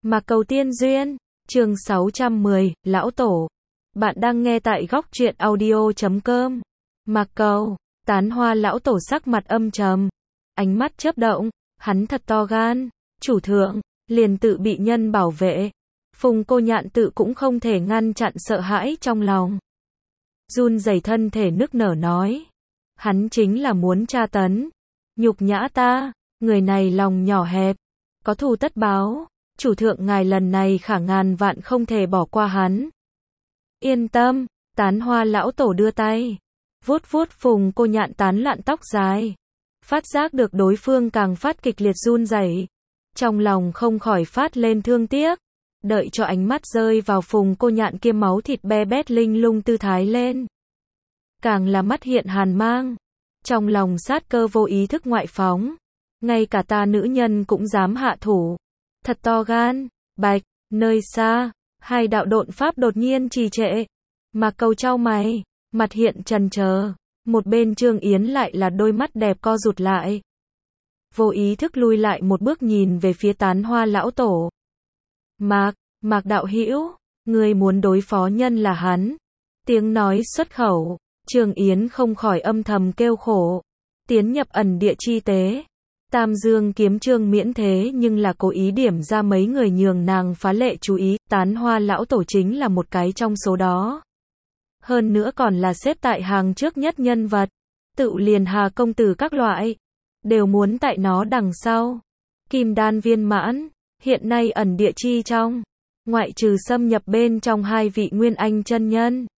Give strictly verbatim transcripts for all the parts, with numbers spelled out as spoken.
Mạc Cầu Tiên Duyên, chương sáu trăm mười, Lão Tổ. Bạn đang nghe tại góc truyện audio chấm com. Mạc Cầu, Tán Hoa Lão Tổ sắc mặt âm trầm, ánh mắt chớp động, hắn thật to gan, chủ thượng, liền tự bị nhân bảo vệ. Phùng Cô Nhạn tự cũng không thể ngăn chặn sợ hãi trong lòng. Run rẩy thân thể nức nở nói, hắn chính là muốn tra tấn, nhục nhã ta, người này lòng nhỏ hẹp, có thù tất báo, chủ thượng ngài lần này khả ngàn vạn không thể bỏ qua hắn. Yên tâm, Tán Hoa Lão Tổ đưa tay, vuốt vuốt Phùng Cô Nhạn tán loạn tóc dài, phát giác được đối phương càng phát kịch liệt run rẩy, trong lòng không khỏi phát lên thương tiếc, đợi cho ánh mắt rơi vào Phùng Cô Nhạn kia máu thịt be bét linh lung tư thái lên, càng là mắt hiện hàn mang, trong lòng sát cơ vô ý thức ngoại phóng, ngay cả ta nữ nhân cũng dám hạ thủ, thật to gan. Bạch, nơi xa, hai đạo độn pháp đột nhiên trì trệ, Mạc Cầu chau mày, mặt hiện trần chờ, một bên Trương Yến lại là đôi mắt đẹp co rụt lại, vô ý thức lui lại một bước nhìn về phía Tán Hoa Lão Tổ. Mạc, Mạc đạo hữu, người muốn đối phó nhân là hắn. Tiếng nói xuất khẩu, Trương Yến không khỏi âm thầm kêu khổ, tiến nhập ẩn địa chi tế. Tam Dương kiếm trương miễn thế nhưng là cố ý điểm ra mấy người nhường nàng phá lệ chú ý, Tán Hoa Lão Tổ chính là một cái trong số đó. Hơn nữa còn là xếp tại hàng trước nhất nhân vật, tự liền Hà công tử các loại, đều muốn tại nó đằng sau. Kim đan viên mãn, hiện nay ẩn địa chi trong, ngoại trừ xâm nhập bên trong hai vị Nguyên Anh chân nhân,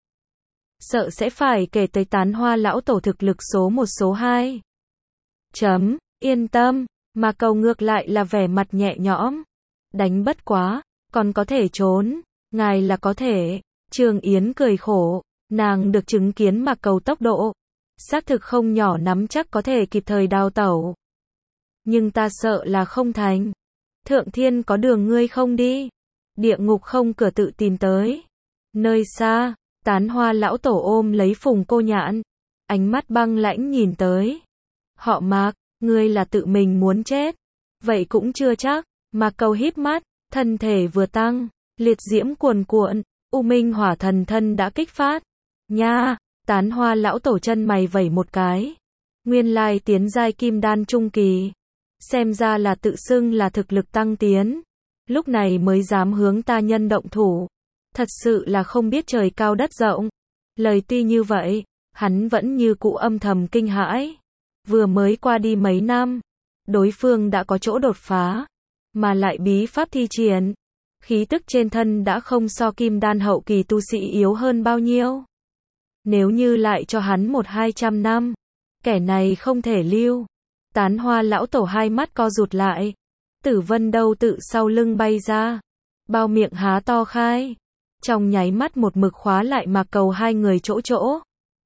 sợ sẽ phải kể tới Tán Hoa Lão Tổ thực lực số một số hai. Chấm. Yên tâm, Mạc Cầu ngược lại là vẻ mặt nhẹ nhõm. Đánh bất quá, còn có thể trốn, ngài là có thể. Trương Yến cười khổ, nàng được chứng kiến Mạc Cầu tốc độ, xác thực không nhỏ nắm chắc có thể kịp thời đào tẩu. Nhưng ta sợ là không thành. Thượng thiên có đường ngươi không đi, địa ngục không cửa tự tìm tới. Nơi xa, Tán Hoa Lão Tổ ôm lấy Phùng Cô Nhạn, ánh mắt băng lãnh nhìn tới. Họ Mạc, ngươi là tự mình muốn chết, vậy cũng chưa chắc. Mạc Cầu híp mắt, thân thể vừa tăng, liệt diễm cuồn cuộn, U Minh Hỏa Thần thân đã kích phát. Nha, Tán Hoa Lão Tổ chân mày vẩy một cái, nguyên lai tiến giai kim đan trung kỳ, xem ra là tự xưng là thực lực tăng tiến, lúc này mới dám hướng ta nhân động thủ, thật sự là không biết trời cao đất rộng. Lời tuy như vậy, hắn vẫn như cũ âm thầm kinh hãi. Vừa mới qua đi mấy năm, đối phương đã có chỗ đột phá, mà lại bí pháp thi triển, khí tức trên thân đã không so kim đan hậu kỳ tu sĩ yếu hơn bao nhiêu. Nếu như lại cho hắn một hai trăm năm, kẻ này không thể lưu. Tán Hoa Lão Tổ hai mắt co rụt lại, Tử Vân đâu tự sau lưng bay ra, bao miệng há to khai, trong nháy mắt một mực khóa lại Mạc Cầu hai người chỗ chỗ.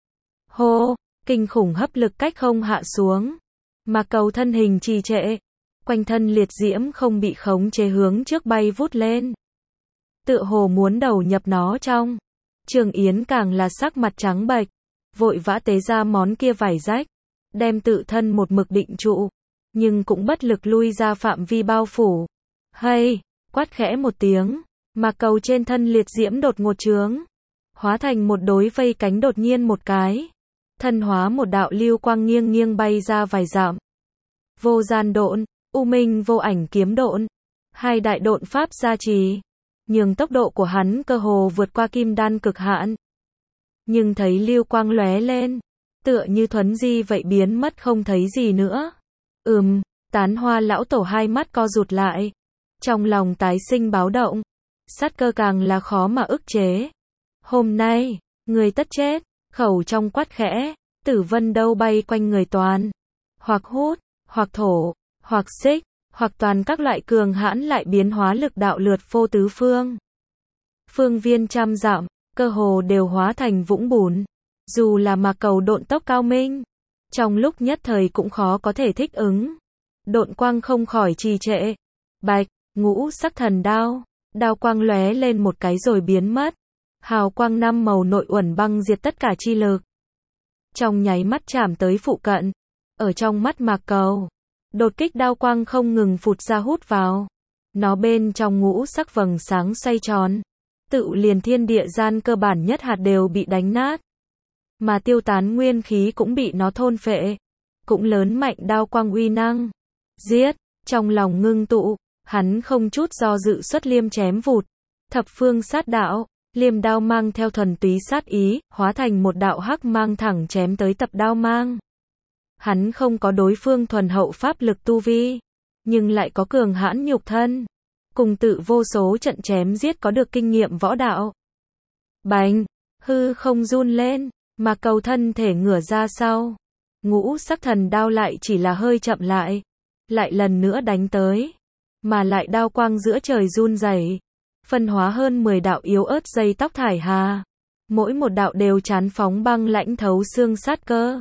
Hô! Kinh khủng hấp lực cách không hạ xuống, Mạc Cầu thân hình trì trệ, quanh thân liệt diễm không bị khống chế hướng trước bay vút lên, tựa hồ muốn đầu nhập nó trong. Trương Yến càng là sắc mặt trắng bệch, vội vã tế ra món kia vải rách, đem tự thân một mực định trụ, nhưng cũng bất lực lui ra phạm vi bao phủ. Hay, quát khẽ một tiếng, Mạc Cầu trên thân liệt diễm đột ngột trướng, hóa thành một đối vây cánh đột nhiên một cái. Thân hóa một đạo lưu quang nghiêng nghiêng bay ra vài dặm. Vô gian độn, U Minh vô ảnh kiếm độn, hai đại độn pháp gia trì, nhường tốc độ của hắn cơ hồ vượt qua kim đan cực hạn. Nhưng thấy lưu quang lóe lên, tựa như thuấn di vậy biến mất không thấy gì nữa. Ừm, Tán Hoa Lão Tổ hai mắt co rụt lại, trong lòng tái sinh báo động, sát cơ càng là khó mà ức chế. Hôm nay, người tất chết. Khẩu trong quát khẽ, Tử Vân đâu bay quanh người toàn, hoặc hút, hoặc thổ, hoặc xích, hoặc toàn các loại cường hãn lại biến hóa lực đạo lượt phô tứ phương. Phương viên trăm dặm, cơ hồ đều hóa thành vũng bùn. Dù là Mạc Cầu độn tốc cao minh, trong lúc nhất thời cũng khó có thể thích ứng. Độn quang không khỏi trì trệ. Bạch, ngũ sắc thần đao, đao quang lóe lên một cái rồi biến mất. Hào quang năm màu nội uẩn băng diệt tất cả chi lực. Trong nháy mắt chạm tới phụ cận, ở trong mắt Mạc Cầu, đột kích đao quang không ngừng phụt ra hút vào. Nó bên trong ngũ sắc vầng sáng xoay tròn. Tự liền thiên địa gian cơ bản nhất hạt đều bị đánh nát. Mà tiêu tán nguyên khí cũng bị nó thôn phệ. Cũng lớn mạnh đao quang uy năng. Giết, trong lòng ngưng tụ, hắn không chút do dự xuất liêm chém vụt. Thập phương sát đạo, liêm đao mang theo thuần túy sát ý, hóa thành một đạo hắc mang thẳng chém tới tập đao mang. Hắn không có đối phương thuần hậu pháp lực tu vi, nhưng lại có cường hãn nhục thân. Cùng tự vô số trận chém giết có được kinh nghiệm võ đạo. Bành, hư không run lên, mà cầu thân thể ngửa ra sau. Ngũ sắc thần đao lại chỉ là hơi chậm lại. Lại lần nữa đánh tới. Mà lại đao quang giữa trời run rẩy, phân hóa hơn mười đạo yếu ớt dây tóc thải hà. Mỗi một đạo đều chán phóng băng lãnh thấu xương sát cơ.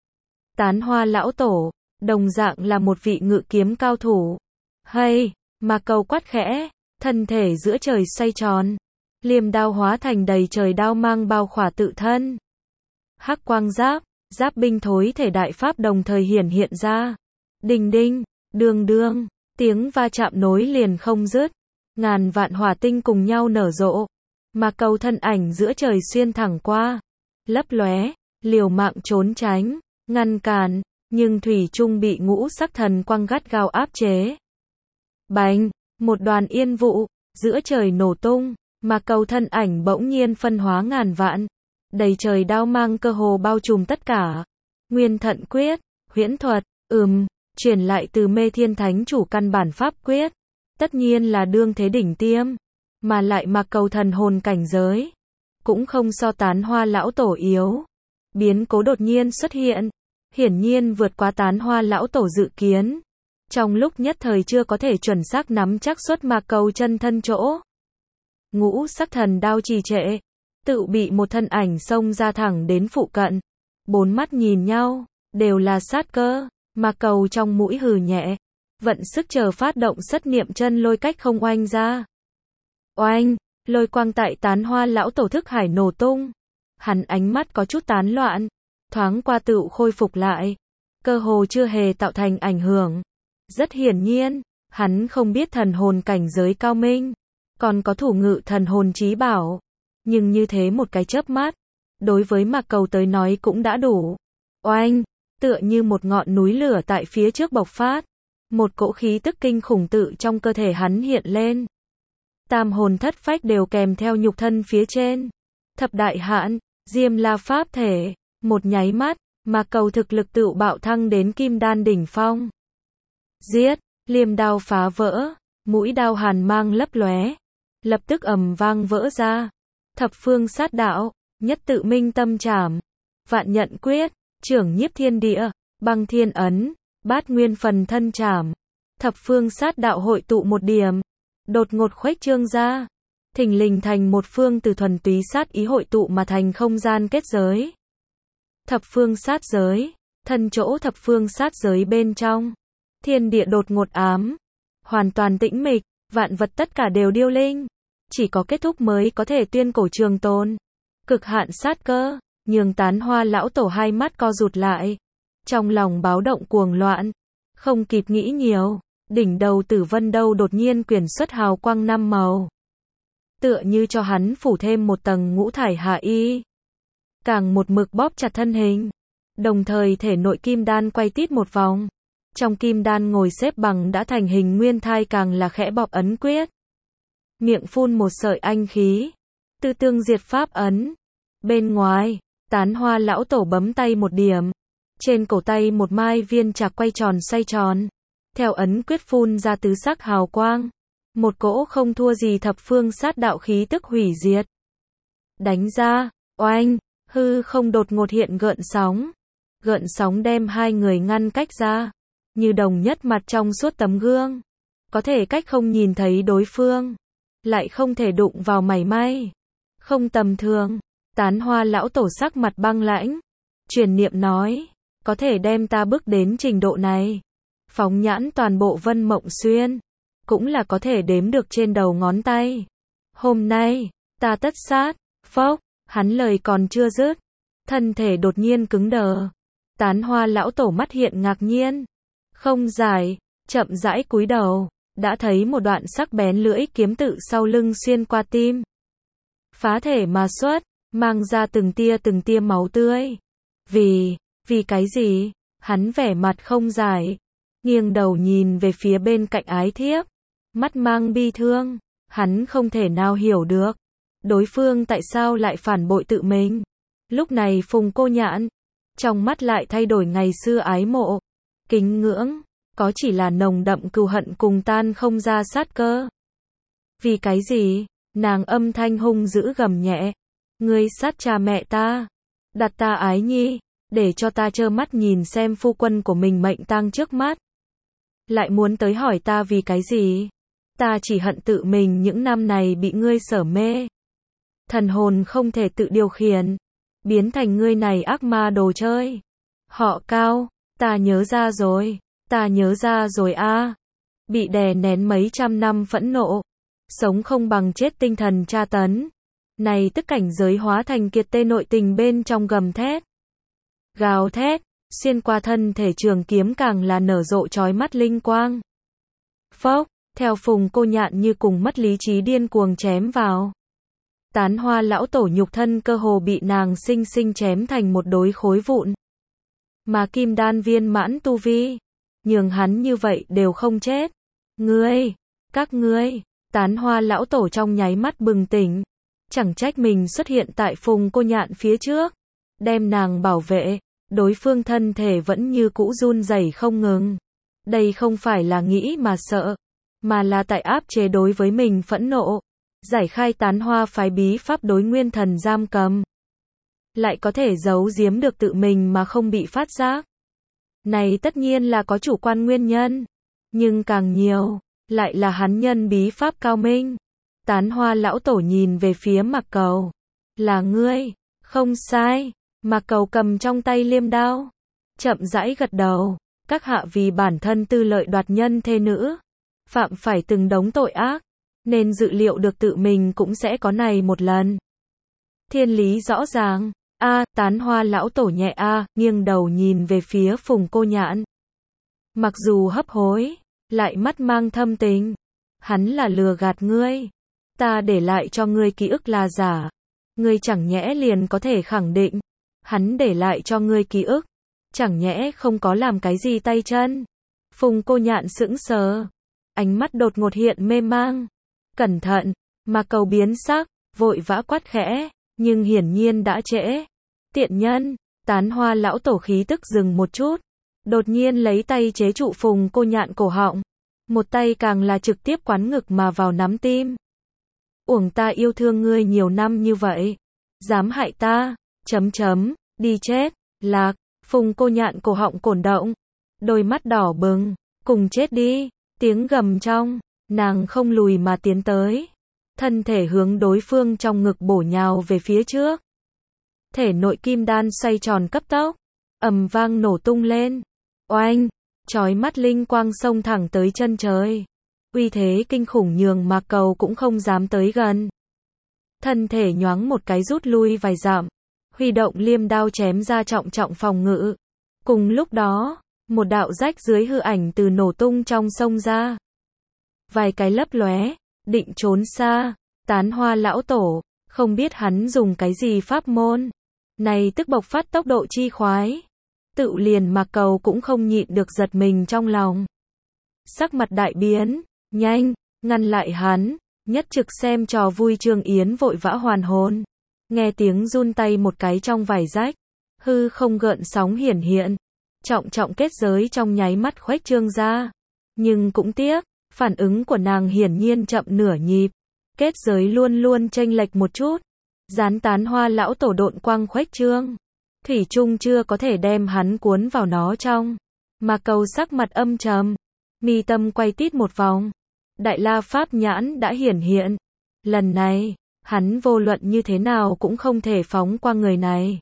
Tán Hoa lão tổ, đồng dạng là một vị ngự kiếm cao thủ. Hay, mà cầu quát khẽ, thân thể giữa trời xoay tròn. Liềm đao hóa thành đầy trời đao mang bao khỏa tự thân. Hắc quang giáp, giáp binh thối thể đại pháp đồng thời hiển hiện ra. Đinh đinh, đương đương, tiếng va chạm nối liền không dứt. Ngàn vạn hỏa tinh cùng nhau nở rộ. Mà cầu thân ảnh giữa trời xuyên thẳng qua. Lấp lóe, liều mạng trốn tránh, ngăn cản, nhưng thủy chung bị ngũ sắc thần quang gắt gao áp chế. Bành, một đoàn yên vụ, giữa trời nổ tung, mà cầu thân ảnh bỗng nhiên phân hóa ngàn vạn. Đầy trời đao mang cơ hồ bao trùm tất cả. Nguyên thận quyết, huyễn thuật, ừm, truyền lại từ mê thiên thánh chủ căn bản pháp quyết. Tất nhiên là đương thế đỉnh tiêm, mà lại mặc cầu thần hồn cảnh giới. Cũng không so Tán Hoa lão tổ yếu. Biến cố đột nhiên xuất hiện, hiển nhiên vượt quá Tán Hoa lão tổ dự kiến. Trong lúc nhất thời chưa có thể chuẩn xác nắm chắc xuất mạc cầu chân thân chỗ. Ngũ sắc thần đao trì trệ, tự bị một thân ảnh xông ra thẳng đến phụ cận. Bốn mắt nhìn nhau, đều là sát cơ, mạc cầu trong mũi hừ nhẹ. Vận sức chờ phát động sất niệm chân lôi cách không oanh ra. Oanh, lôi quang tại Tán Hoa lão tổ thức hải nổ tung. Hắn ánh mắt có chút tán loạn, thoáng qua tự khôi phục lại. Cơ hồ chưa hề tạo thành ảnh hưởng. Rất hiển nhiên, hắn không biết thần hồn cảnh giới cao minh, còn có thủ ngự thần hồn chí bảo. Nhưng như thế một cái chớp mắt, đối với mạc cầu tới nói cũng đã đủ. Oanh, tựa như một ngọn núi lửa tại phía trước bộc phát. Một cỗ khí tức kinh khủng tự trong cơ thể hắn hiện lên. Tam hồn thất phách đều kèm theo nhục thân phía trên. Thập đại hạn, Diêm La pháp thể, một nháy mắt, mà cầu thực lực tự bạo thăng đến kim đan đỉnh phong. Giết, liềm đao phá vỡ, mũi đao hàn mang lấp lóe, lập tức ầm vang vỡ ra. Thập phương sát đạo, nhất tự minh tâm trảm, vạn nhận quyết, trưởng nhiếp thiên địa, băng thiên ấn. Bát nguyên phần thân trảm, thập phương sát đạo hội tụ một điểm, đột ngột khuếch trương ra, thình lình thành một phương từ thuần túy sát ý hội tụ mà thành không gian kết giới. Thập phương sát giới, thân chỗ thập phương sát giới bên trong, thiên địa đột ngột ám, hoàn toàn tĩnh mịch, vạn vật tất cả đều điêu linh, chỉ có kết thúc mới có thể tuyên cổ trường tồn. Cực hạn sát cơ, nhường Tán Hoa lão tổ hai mắt co rụt lại. Trong lòng báo động cuồng loạn, không kịp nghĩ nhiều, đỉnh đầu Tử Vân Đâu đột nhiên quyển xuất hào quang năm màu. Tựa như cho hắn phủ thêm một tầng ngũ thải hạ y. Càng một mực bóp chặt thân hình, đồng thời thể nội kim đan quay tít một vòng. Trong kim đan ngồi xếp bằng đã thành hình nguyên thai càng là khẽ bọc ấn quyết. Miệng phun một sợi anh khí, tư tương diệt pháp ấn. Bên ngoài, Tán Hoa lão tổ bấm tay một điểm. Trên cổ tay một mai viên trạc quay tròn xoay tròn. Theo ấn quyết phun ra tứ sắc hào quang. Một cỗ không thua gì thập phương sát đạo khí tức hủy diệt. Đánh ra, oanh, hư không đột ngột hiện gợn sóng. Gợn sóng đem hai người ngăn cách ra. Như đồng nhất mặt trong suốt tấm gương. Có thể cách không nhìn thấy đối phương. Lại không thể đụng vào mảy may. Không tầm thường. Tán Hoa lão tổ sắc mặt băng lãnh. Truyền niệm nói. Có thể đem ta bước đến trình độ này. Phóng nhãn toàn bộ Vân Mộng Xuyên. Cũng là có thể đếm được trên đầu ngón tay. Hôm nay, ta tất sát. Phốc, hắn lời còn chưa dứt. Thân thể đột nhiên cứng đờ. Tán Hoa lão tổ mắt hiện ngạc nhiên. Không giải, chậm rãi cúi đầu. đã thấy một đoạn sắc bén lưỡi kiếm tự sau lưng xuyên qua tim. Phá thể mà xuất, mang ra từng tia từng tia máu tươi. Vì, vì cái gì? Hắn vẻ mặt không giải, nghiêng đầu nhìn về phía bên cạnh ái thiếp, mắt mang bi thương, hắn không thể nào hiểu được, đối phương tại sao lại phản bội tự mình. Lúc này Phùng Cô Nhạn, trong mắt lại thay đổi ngày xưa ái mộ, kính ngưỡng, có chỉ là nồng đậm cừu hận cùng tan không ra sát cơ. Vì cái gì? Nàng âm thanh hung dữ gầm nhẹ, ngươi sát cha mẹ ta, đặt ta ái nhi, để cho ta trơ mắt nhìn xem phu quân của mình mệnh tang trước mắt. Lại muốn tới hỏi ta vì cái gì? Ta chỉ hận tự mình những năm này bị ngươi sở mê. Thần hồn không thể tự điều khiển, biến thành ngươi này ác ma đồ chơi. Họ Cao, ta nhớ ra rồi, ta nhớ ra rồi a. Bị đè nén mấy trăm năm phẫn nộ, sống không bằng chết tinh thần tra tấn. Này tức cảnh giới hóa thành kiệt tê nội tình bên trong gầm thét. Gào thét, xuyên qua thân thể trường kiếm càng là nở rộ chói mắt linh quang. Phốc, theo Phùng Cô Nhạn như cùng mất lý trí điên cuồng chém vào. Tán Hoa lão tổ nhục thân cơ hồ bị nàng sinh sinh chém thành một đống khối vụn. Mà kim đan viên mãn tu vi, nhường hắn như vậy đều không chết. Ngươi, các ngươi, Tán Hoa lão tổ trong nháy mắt bừng tỉnh. Chẳng trách mình xuất hiện tại Phùng Cô Nhạn phía trước, đem nàng bảo vệ, đối phương thân thể vẫn như cũ run rẩy không ngừng. Đây không phải là nghĩ mà sợ, mà là tại áp chế đối với mình phẫn nộ, giải khai Tán Hoa phái bí pháp đối nguyên thần giam cầm. Lại có thể giấu giếm được tự mình mà không bị phát giác. Này tất nhiên là có chủ quan nguyên nhân, nhưng càng nhiều, lại là hắn nhân bí pháp cao minh. Tán Hoa lão tổ nhìn về phía Mạc Cầu. Là ngươi, không sai. Mạc Cầu cầm trong tay liêm đao, chậm rãi gật đầu. Các hạ vì bản thân tư lợi đoạt nhân thê nữ, phạm phải từng đống tội ác, nên dự liệu được tự mình cũng sẽ có này một lần. Thiên lý rõ ràng. A, à, Tán Hoa lão tổ nhẹ a, à, nghiêng đầu nhìn về phía Phùng Cô Nhạn. Mặc dù hấp hối, lại mắt mang thâm tình. Hắn là lừa gạt ngươi. Ta để lại cho ngươi ký ức là giả. Ngươi chẳng nhẽ liền có thể khẳng định. Hắn để lại cho ngươi ký ức. Chẳng nhẽ không có làm cái gì tay chân. Phùng Cô Nhạn sững sờ. Ánh mắt đột ngột hiện mê mang. Cẩn thận, mà cầu biến sắc, vội vã quát khẽ. Nhưng hiển nhiên đã trễ. Tiện nhân, Tán Hoa lão tổ khí tức dừng một chút. Đột nhiên lấy tay chế trụ Phùng Cô Nhạn cổ họng. Một tay càng là trực tiếp quán ngực mà vào nắm tim. Uổng ta yêu thương ngươi nhiều năm như vậy. Dám hại ta, chấm chấm, đi chết, lạc. Phùng Cô Nhạn cổ họng cổn động. Đôi mắt đỏ bừng, cùng chết đi. Tiếng gầm trong, nàng không lùi mà tiến tới. Thân thể hướng đối phương trong ngực bổ nhào về phía trước. Thể nội kim đan xoay tròn cấp tốc, ầm vang nổ tung lên. Oanh, chói mắt linh quang xông thẳng tới chân trời. Uy thế kinh khủng nhường Mạc Cầu cũng không dám tới gần. Thân thể nhoáng một cái rút lui vài dặm, huy động liêm đao chém ra trọng trọng phòng ngự. Cùng lúc đó, một đạo rách dưới hư ảnh từ nổ tung trong sông ra. Vài cái lấp lóe, định trốn xa. Tán Hoa lão tổ, không biết hắn dùng cái gì pháp môn. Này tức bộc phát tốc độ chi khoái. Tự liền Mạc Cầu cũng không nhịn được giật mình trong lòng. Sắc mặt đại biến, nhanh, ngăn lại hắn, nhất trực xem trò vui Trương Yến vội vã hoàn hồn. Nghe tiếng run tay một cái trong vải rách, hư không gợn sóng hiển hiện. Trọng trọng kết giới trong nháy mắt khuếch trương ra. Nhưng cũng tiếc, phản ứng của nàng hiển nhiên chậm nửa nhịp. Kết giới luôn luôn chênh lệch một chút. Gián Tán Hoa lão tổ độn quang khuếch trương. Thủy chung chưa có thể đem hắn cuốn vào nó trong. Mà Cầu sắc mặt âm trầm. Mi tâm quay tít một vòng. Đại La Pháp nhãn đã hiển hiện. Lần này, hắn vô luận như thế nào cũng không thể phóng qua người này.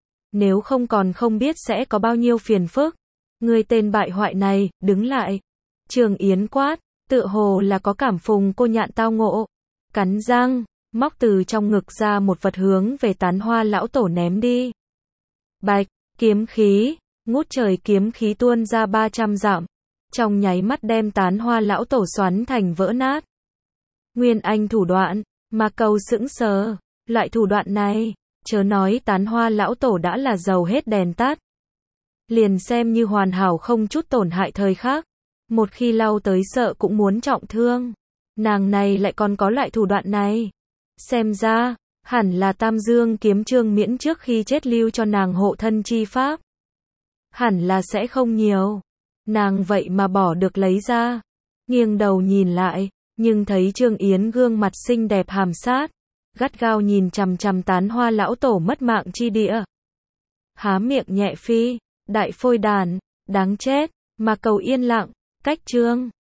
Nếu không còn không biết sẽ có bao nhiêu phiền phức. Người tên bại hoại này, đứng lại. Trường Yến quát, tựa hồ là có cảm Phùng Cô Nhạn tao ngộ. Cắn răng, móc từ trong ngực ra một vật hướng về Tán Hoa lão tổ ném đi. Bạch, kiếm khí, ngút trời kiếm khí tuôn ra ba trăm dặm. trong nháy mắt đem Tán Hoa lão tổ xoắn thành vỡ nát. Nguyên Anh thủ đoạn, Mạc Cầu sững sờ, loại thủ đoạn này, chớ nói Tán Hoa lão tổ đã là dầu hết đèn tắt. Liền xem như hoàn hảo không chút tổn hại thời khắc, một khi lao tới sợ cũng muốn trọng thương. Nàng này lại còn có loại thủ đoạn này. Xem ra, hẳn là Tam Dương kiếm Trương Miễn trước khi chết lưu cho nàng hộ thân chi pháp. Hẳn là sẽ không nhiều. Nàng vậy mà bỏ được lấy ra. Nghiêng đầu nhìn lại, nhưng thấy Trương Yến gương mặt xinh đẹp hàm sát, gắt gao nhìn chằm chằm Tán Hoa lão tổ mất mạng chi địa. Há miệng nhẹ phi, đại phôi đàn, đáng chết, mà Cầu yên lặng, cách Trương